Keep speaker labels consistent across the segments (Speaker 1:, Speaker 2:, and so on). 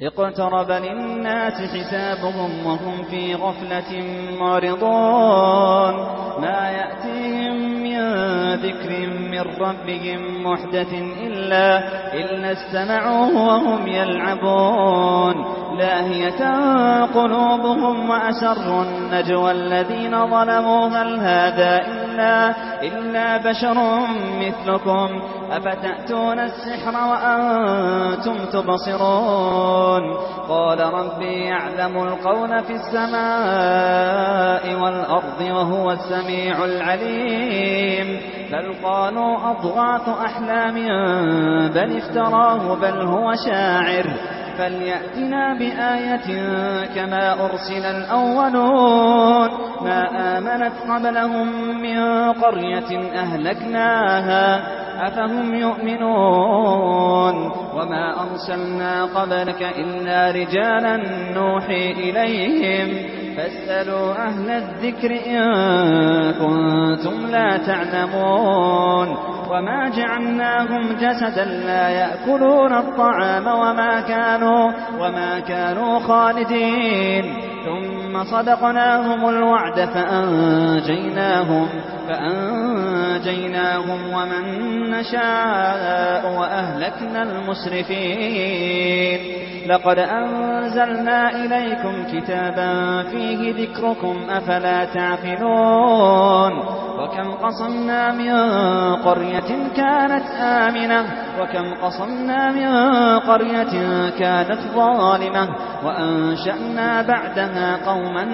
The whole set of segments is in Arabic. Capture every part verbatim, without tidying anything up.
Speaker 1: اقترب للناس حسابهم وهم في غفلة معرضون ما يأتيهم من ذكر من ربهم محدث إلا, إلا استمعوه وهم يلعبون لاهية قلوبهم وأسروا النجوى الذين ظلموا هل هذا إلا, إلا بشر مثلكم أفتأتون السحر وأنتم تبصرون قال ربي يعلم القول في السماء والأرض وهو السميع العليم بل قالوا أضغاث أحلام بل افتراه بل هو شاعر فليأتنا بآية كما أرسل الأولون ما آمنت قبلهم من قرية أهلكناها أفهم يؤمنون وما أرسلنا قبلك إلا رجالا نوحي إليهم فاسألوا أهل الذكر إن كنتم لا تعلمون وما جعلناهم جسدا لا يأكلون الطعام وما كانوا, وما كانوا خالدين ثم صدقناهم الوعد فأنجيناهم, فأنجيناهم ومن نشاء وأهلكنا المسرفين لقد أنزلنا إليكم كتابا فيه ذكركم أفلا تعقلون وكم قصمنا من قرية كانت آمنة وكم قصمنا من قرية كانت ظالمة وأنشأنا بعدها قوما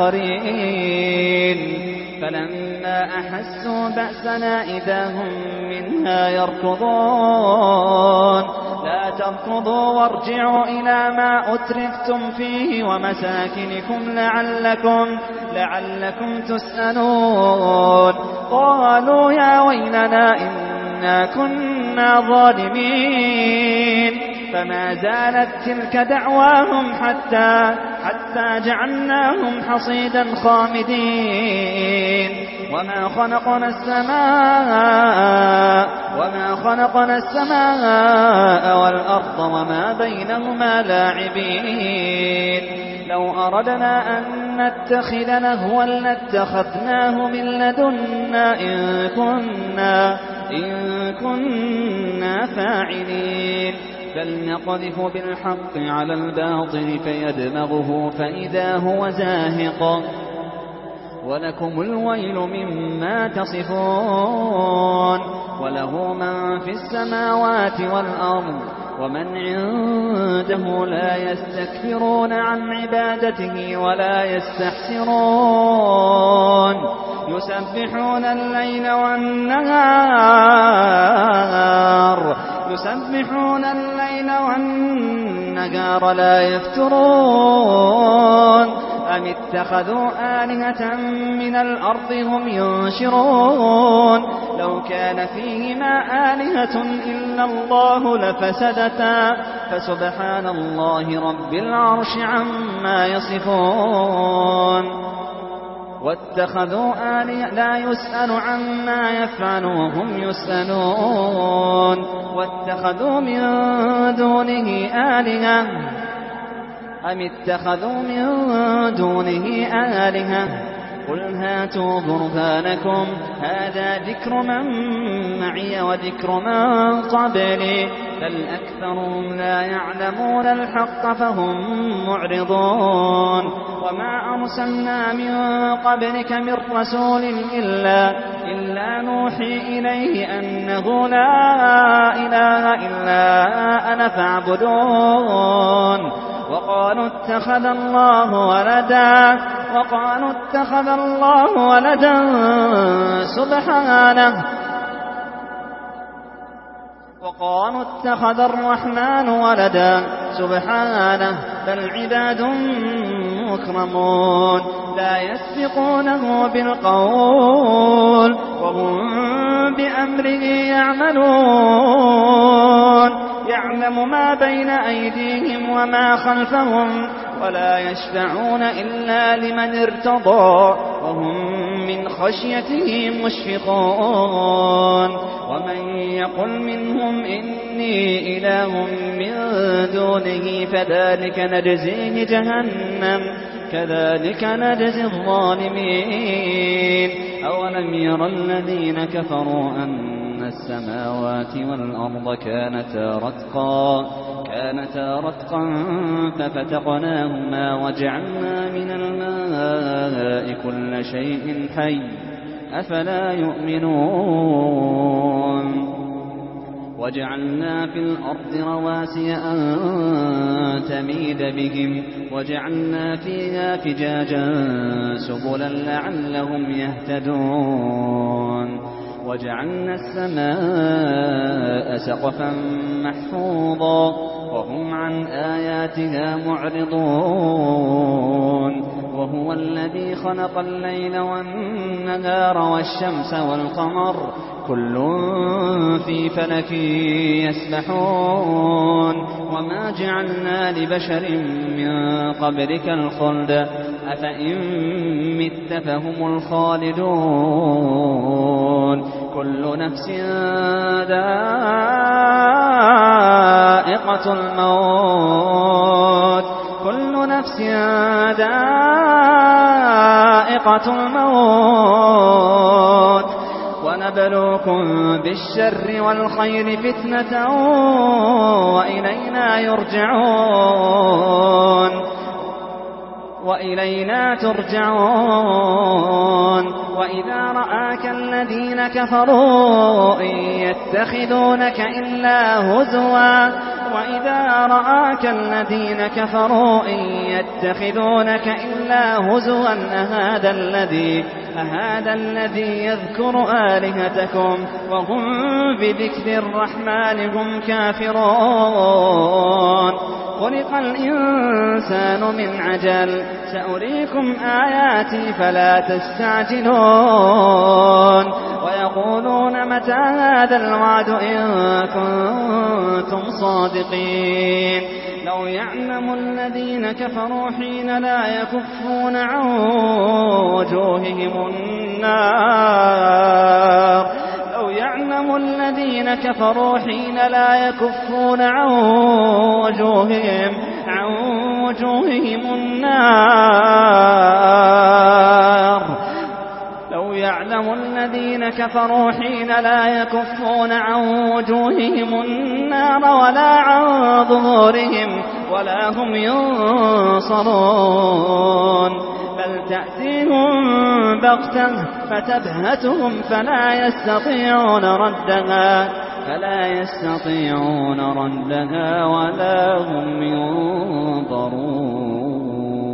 Speaker 1: آخرين فلما أحسوا بأسنا إذا هم منها يركضون لا تركضوا وارجعوا إلى ما أترفتم فيه ومساكنكم لعلكم, لعلكم تسألون قالوا يا ويلنا إنا كنا ظالمين فما زالت تلك دعواهم حتى, حتى جعلناهم حصيدا خامدين وما خلقنا السماء وما خلقنا السماء والأرض وما بينهما لاعبين لو أردنا أن نتخذ لهوا لاتخذناه من لدنا إن كنا, إن كنا فاعلين بل نقذف بالحق على الباطل فيدمغه فإذا هو زاهق ولكم الويل مما تصفون وله من في السماوات والأرض ومن عنده لا يستكبرون عن عبادته ولا يستحسرون يسبحون الليل والنهار يسبحون الليل والنهار لا يفترون أم اتخذوا آلهة من الأرض هم ينشرون لو كان فيهما آلهة إلا الله لفسدتا فسبحان الله رب العرش عما يصفون واتخذوا آلهة لا يسأل عما يفعل وهم يسألون واتخذوا من دونه آلهة أم اتخذوا من دونه آلهة قل هاتوا برهانكم هذا ذكر من معي وذكر من قبلي بل أكثرهم لا يعلمون الحق فهم معرضون وما أرسلنا من قبلك من رسول إلا, إلا نوحي إليه أنه لا إله إلا أنا فاعبدون وقالوا اتخذ الله ولدا وقالوا اتخذ الله ولدا سبحانه وقالوا اتخذ الرحمن ولدا سبحانه بل عباد مكرمون لا يسبقونه بالقول وهم بأمره يعملون يعلم ما بين أيديهم وما خلفهم ولا يشفعون إلا لمن ارتضى وهم من خشيته مشفقون ومن يقل منهم إني إله من دونه فذلك نجزيه جهنم كذلك نجزي الظالمين أولم ير الذين كفروا أن السماوات والأرض كانتا رتقا كانتا رتقا ففتقناهما وجعلنا من الماء كل شيء حي أفلا يؤمنون وجعلنا في الأرض رواسي أن تميد بهم وجعلنا فيها فجاجا سبلا لعلهم يهتدون وجعلنا السماء سقفا محفوظا وهم عن آياتها معرضون وهو الذي خلق الليل والنهار والشمس والقمر كل في فلك يسبحون وما جعلنا لبشر من قبلك الخلد أفإن مت فهم الخالدون كل نفس ذائقة الموت كل نفس ذائقة الموت ونبلوكم بالشر والخير فتنة وإلينا يرجعون وإلينا ترجعون وإذا رآك الذين كفروا إن يتخذونك إلا هزوا وإذا رآك الذين كفروا إن يتخذونك إلا هزوا أهذا الذي أهذا الذي يذكر آلهتكم وهم بذكر الرحمن هم كافرون خلق الإنسان من عجل سأريكم آياتي فلا تستعجلون ويقولون متى هذا الوعد إن كنتم صادقين لو يعلم الذين كفروا حين لا يكفون عن وجوههم النار لو يعلم الذين كفروا حين لا يكفون عن وجوههم عن وجوههم النار لو يعلم الذين كفروا حين لا يكفون عن وجوههم النار ولا عن ظهورهم ولا هم ينصرون بل تأتيهم بغتة فتبهتهم فلا يستطيعون ردها فلا يستطيعون ردها ولا هم ينظرون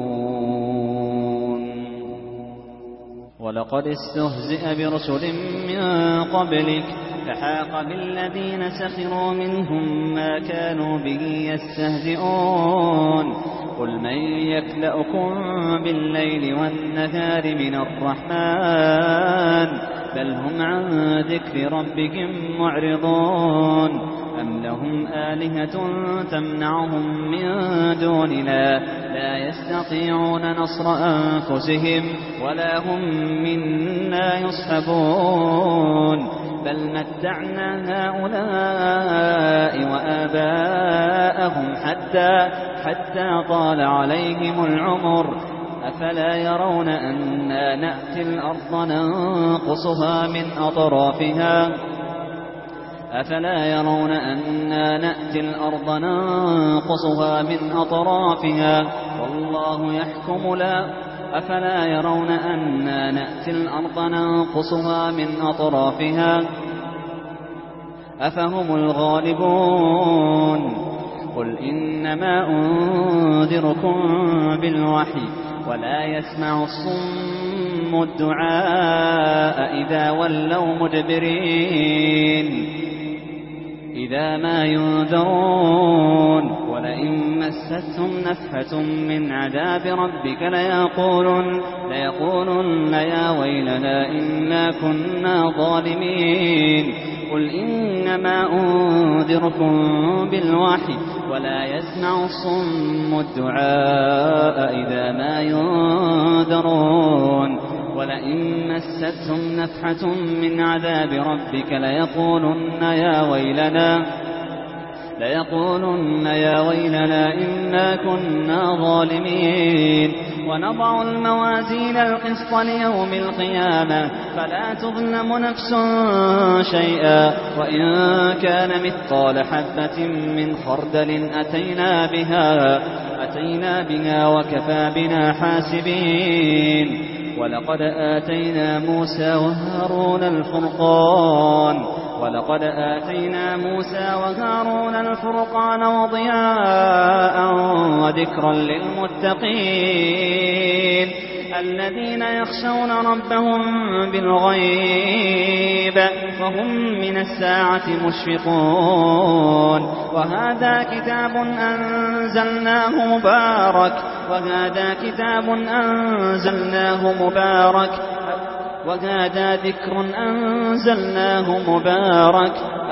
Speaker 1: ولقد استهزئ برسل من قبلك فحاق بالذين سخروا منهم ما كانوا به يستهزئون قل من يكلأكم بالليل والنهار من الرحمن بل هم عن ذكر ربهم معرضون أم لهم آلهة تمنعهم من دوننا لا يستطيعون نصر أنفسهم ولا هم منا يصحبون بل متعنا هؤلاء وآباءهم حتى حتى طال عليهم العمر أفلا يرون أنا نأتي الأرض ننقصها من أطرافها أفلا يرون أنا نأتي الأرض ننقصها من أطرافها والله يحكم لا أفلا يرون أنا نأتي الأرض ننقصها من أطرافها أفهم الغالبون قل إنما أنذركم بالوحي ولا يسمع الصم الدعاء إذا ولوا مدبرين إذا ما ينذرون ولئن مستهم نفحة من عذاب ربك ليقولن, ليقولن يا ويلنا إنا كنا ظالمين قل إنما أنذركم بالوحي ولا يسمع الصم الدعاء إذا ما ينذرون ولئن مستهم نفحة من عذاب ربك ليقولن يا ويلنا ليقولن يا ويلنا إنا كنا ظالمين ونضع الموازين القسط ليوم القيامة فلا تظلم نفس شيئا وإن كان مثقال حبة من خردل أتينا بها أتينا بها وكفى بنا حاسبين ولقد آتينا موسى وهارون الفرقان ولقد آتينا موسى وهارون الفرقان وضياء وذكرا للمتقين الذين يخشون ربهم بالغيب وهم من الساعة مشفقون وهذا كتاب أنزلناه مبارك وهذا كتاب أنزلناه مبارك وهذا ذكر أنزلناه مبارك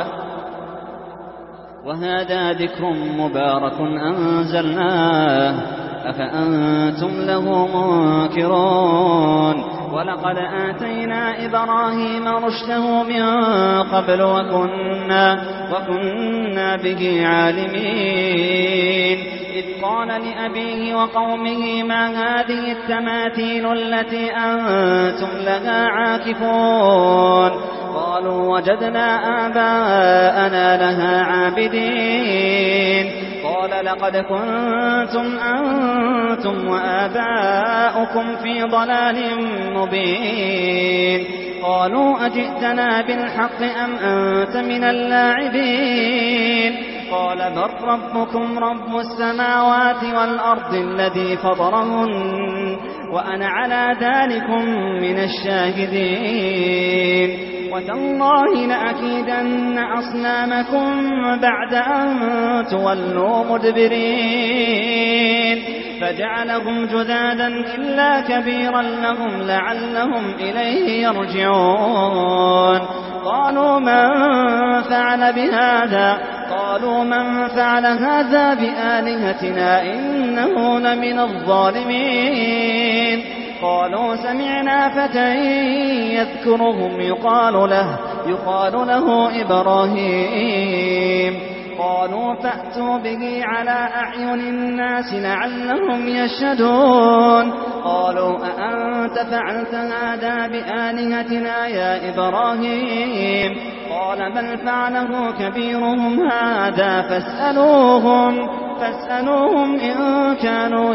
Speaker 1: وهذا ذكر مبارك أنزلناه أفأنتم له منكرون ولقد آتينا إبراهيم رشده من قبل وكنا, وكنا به عالمين إذ قال لأبيه وقومه ما هذه التماثيل التي أنتم لها عاكفون قالوا وجدنا آباءنا لها عابدين قال لقد كنتم أنتم وآباؤكم في ضلال مبين قالوا أجئتنا بالحق أم أنت من اللاعبين قال بل ربكم رب السماوات والأرض الذي فطرهن وأنا على ذلكم من الشاهدين وتالله لأكيدن أصنامكم بعد أن تولوا مدبرين فجعلهم جذاذا إلا كبيرا لهم لعلهم إليه يرجعون قالوا من فعل بهذا قالوا من فعل هذا بآلهتنا إنه لمن الظالمين قالوا سمعنا فتى يذكرهم يقال له يقال له إبراهيم قالوا فأتوا به على أعين الناس لعلهم يشهدون قالوا أأنت فعلت هذا بآلهتنا يا إبراهيم قال بل فعله كبيرهم هذا فاسألوهم فاسألوهم إن كانوا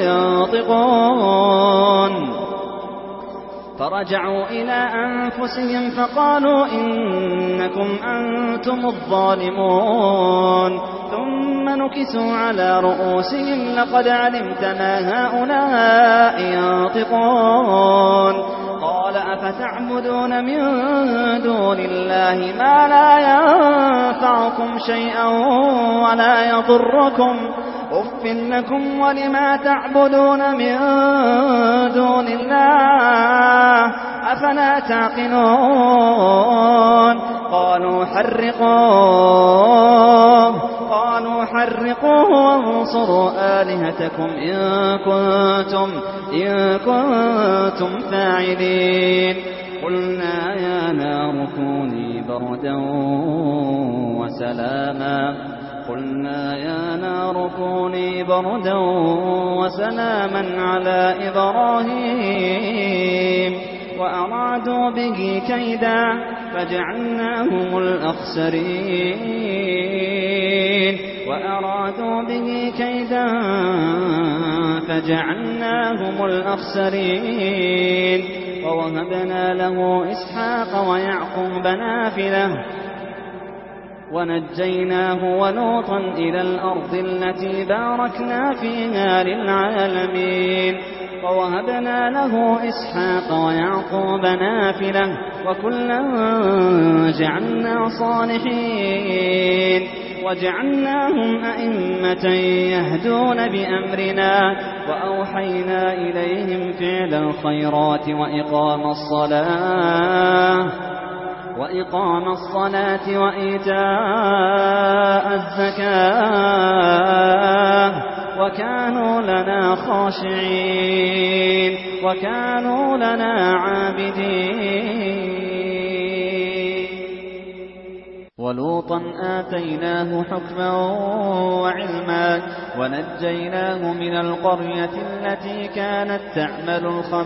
Speaker 1: ينطقون فرجعوا إلى أنفسهم فقالوا إنكم أنتم الظالمون ثم نكسوا على رؤوسهم لقد علمت ما هؤلاء ينطقون قال أفتعبدون من دون الله ما لا ينفعكم شيئا ولا يضركم أف لكم ولما تعبدون من دون الله أفلا تعقلون قالوا حرقوه قالوا حرقوه وانصروا آلهتكم إن كنتم, إن كنتم فاعلين قلنا يا نار كوني بردا وسلاما قلنا يا نار كوني بردا وسلاما على إبراهيم وأرادوا به كيدا فجعلناهم الأخسرين وأرادوا به كيدا فجعلناهم الأخسرين ووهبنا له إسحاق ويعقوب نافلة ونجيناه ولوطا إلى الأرض التي باركنا فيها للعالمين ووهبنا له إسحاق ويعقوب نافلة وكلا جعلنا صالحين وجعلناهم أئمة يهدون بأمرنا وأوحينا إليهم فعل الخيرات وإقام الصلاة وإقام الصلاة وإيتاء الزكاة وكانوا لنا خاشعين وكانوا لنا عابدين. ولوطا آتيناه حكما وعلما ونجيناه من القرية التي كانت تعمل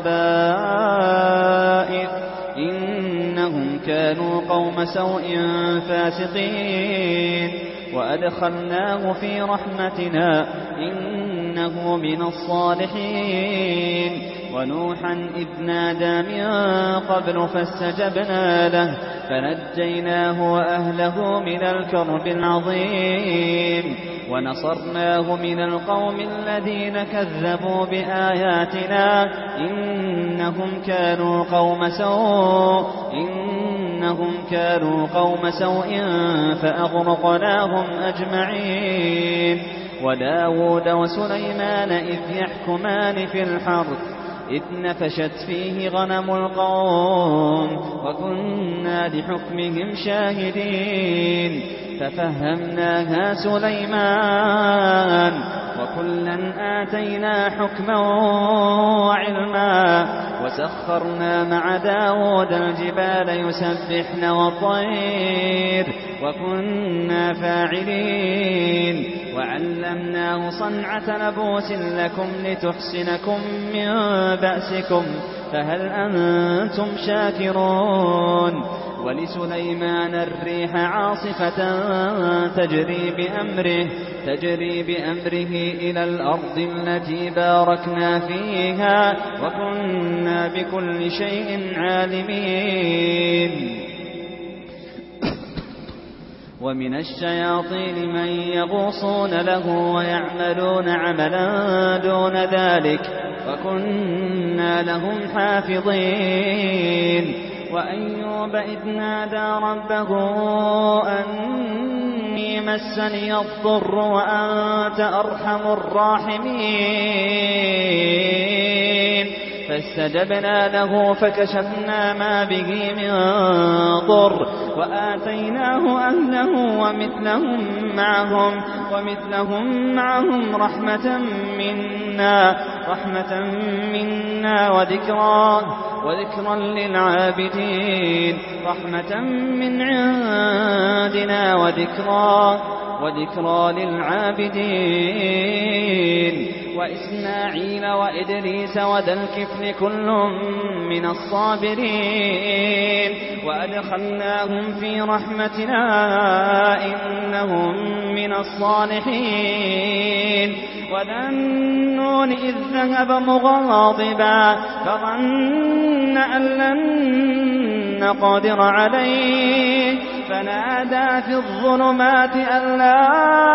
Speaker 1: الخبائث إنهم كانوا قوم سوء فاسقين. وأدخلناه في رحمتنا إنه من الصالحين. ونوحا إذ نادى من قبل فاستجبنا له فنجيناه وأهله من الكرب العظيم. ونصرناه من القوم الذين كذبوا بآياتنا إنهم كانوا قوم سوء إنهم كانوا قوم سوء فأغرقناهم أجمعين. وداود وسليمان إذ يحكمان في الحرث إذ نفشت فيه غنم القوم وكنا لحكمهم شاهدين. ففهمناها سليمان وكلا آتينا حكما وعلما. وسخرنا مع داود الجبال يسبحن والطير وكنا فاعلين. وعلمناه صنعة لبوس لكم لتحسنكم من بأسكم فهل أنتم شاكرون. ولسليمان الريح عاصفة تجري بأمره تجري بأمره إلى الأرض التي باركنا فيها وكنا بكل شيء عالمين. ومن الشياطين من يغوصون له ويعملون عملا دون ذلك وكنا لهم حافظين. وأيوب إذ نادى ربه أني مسني الضر وأنت أرحم الراحمين فاستجبنا له فكشفنا ما به من ضر وآتيناه أهله ومثلهم معهم ومثلهم معهم رحمة منا رحمة منا وذكرى وذكرا للعابدين رحمة من عندنا وذكرى وذكرى للعابدين. وإسماعيل وإدريس وذا الكفل كل من الصابرين وأدخلناهم في رحمتنا إنهم من الصالحين. وذا النون إذ ذهب مغاضبا فظن أن لن نقدر عليه فنادى في الظلمات أن لا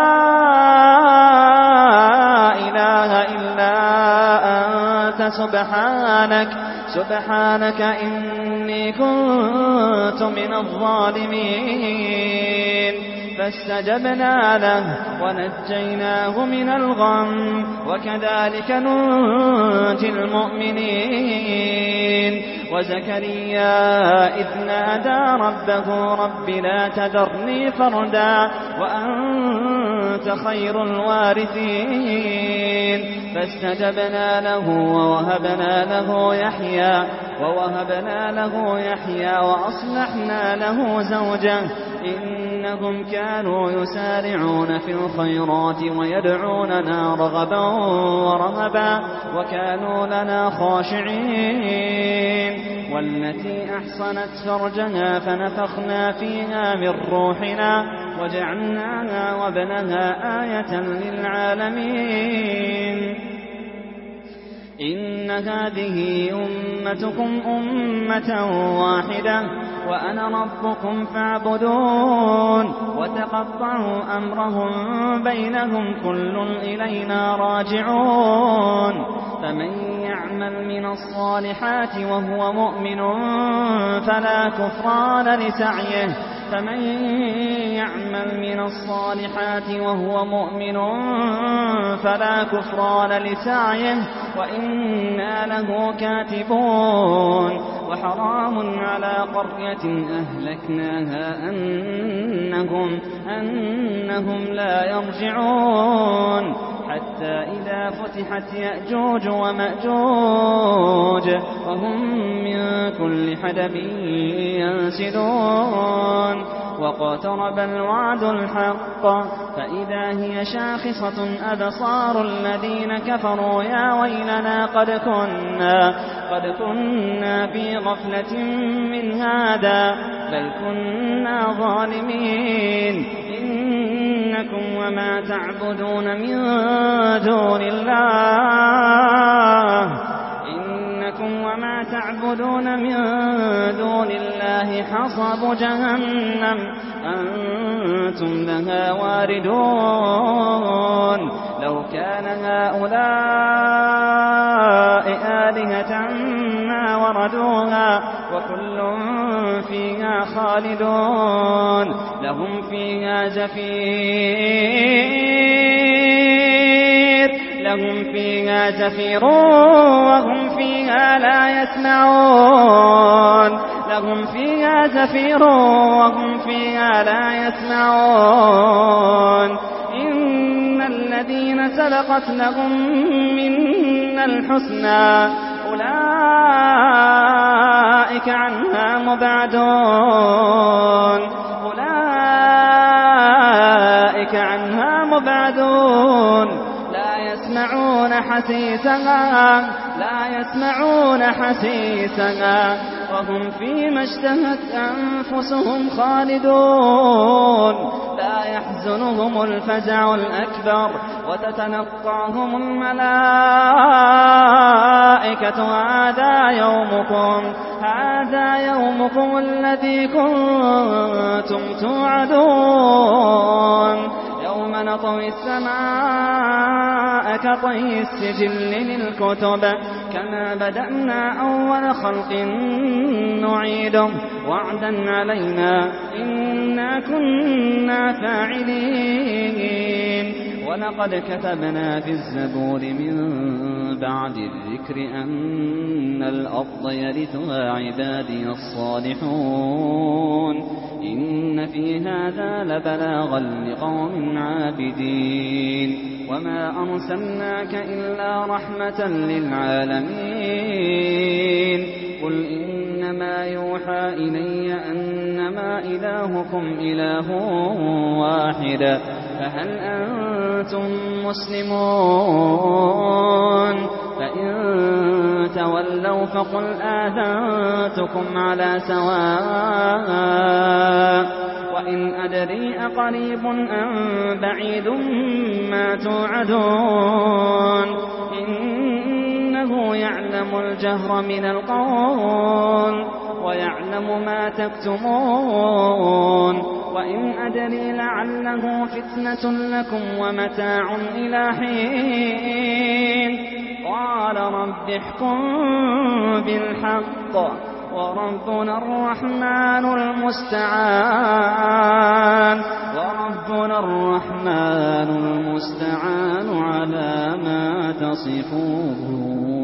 Speaker 1: إله إلا أنت سبحانك سبحانك إني كنت من الظالمين. فاستجبنا له ونجيناه من الغم وكذلك ننجي المؤمنين. وزكريا إذ نادى ربه رب لا تذرني فردا وأنت خير الوارثين فاستجبنا له ووهبنا له يحيى ووهبنا له يحيى وأصلحنا له زوجه إنهم كانوا يسارعون في الخيرات ويدعوننا رغبا ورهبا وكانوا لنا خاشعين. والتي أحصنت فرجها فنفخنا فيها من روحنا وجعلناها وابنها آية للعالمين. إن هذه أمتكم أمة واحدة وأنا ربكم فاعبدون. وتقطعوا أمرهم بينهم كل إلينا راجعون. فمن يعمل من الصالحات وهو مؤمن فلا كفران لسعيه فمن يعمل من الصالحات وهو مؤمن فلا كفران لسعيه وإنا له كاتبون. وحرام على قرية أهلكناها أنهم, أنهم لا يرجعون حتى حتى إذا فتحت يأجوج ومأجوج وهم من كل حدب ينسلون واقترب الوعد الحق فإذا هي شاخصة أبصار الذين كفروا يا ويلنا قد كنا قد كنا في غفلة من هذا بل كنا ظالمين إنكم وما تعبدون من دون الله إنكم وما تعبدون من دون الله حصب جهنم أنتم لها واردون لو كان هؤلاء آلهة ما وردوها وكل فيها خالدون لهم فيها زفير لهم فيها زفير وهم فيها لا يسمعون لهم فيها زفير وهم فيها لا يسمعون إن الذين سبقت لهم منا الحسنى أولئك عنها مبعدون أولئك عنها مبعدون لا يسمعون حسيسها لا يسمعون حسيسها وهم فيما اشتهت أنفسهم خالدون لا يحزنهم الفزع الأكبر وتتنقعهم الملائكة هذا يومكم هذا يومكم الذي كنتم توعدون يوم نطوي السماء كطي السجل للكتب كما بدأنا أول خلق نعيده وعدا علينا إنا كنا فاعلين ولقد كتبنا في الزبور من بعد الذكر أن الأرض يرثها عبادي الصالحون إن في هذا لبلاغا لقوم عابدين وما أرسلناك إلا رحمة للعالمين قل إنما يوحى إلي أنما إلهكم إله واحد فهل أنتم مسلمون فإن تولوا فقل آذنتكم على سواء وإن أدري أقريب أم بعيد ما توعدون إنه يعلم الجهر من القول ويعلم ما تكتمون وإن أدري لعله فتنة لكم ومتاع إلى حين قال رب احكم بالحق وربنا الرحمن المستعان وربنا الرحمن المستعان على ما تصفون.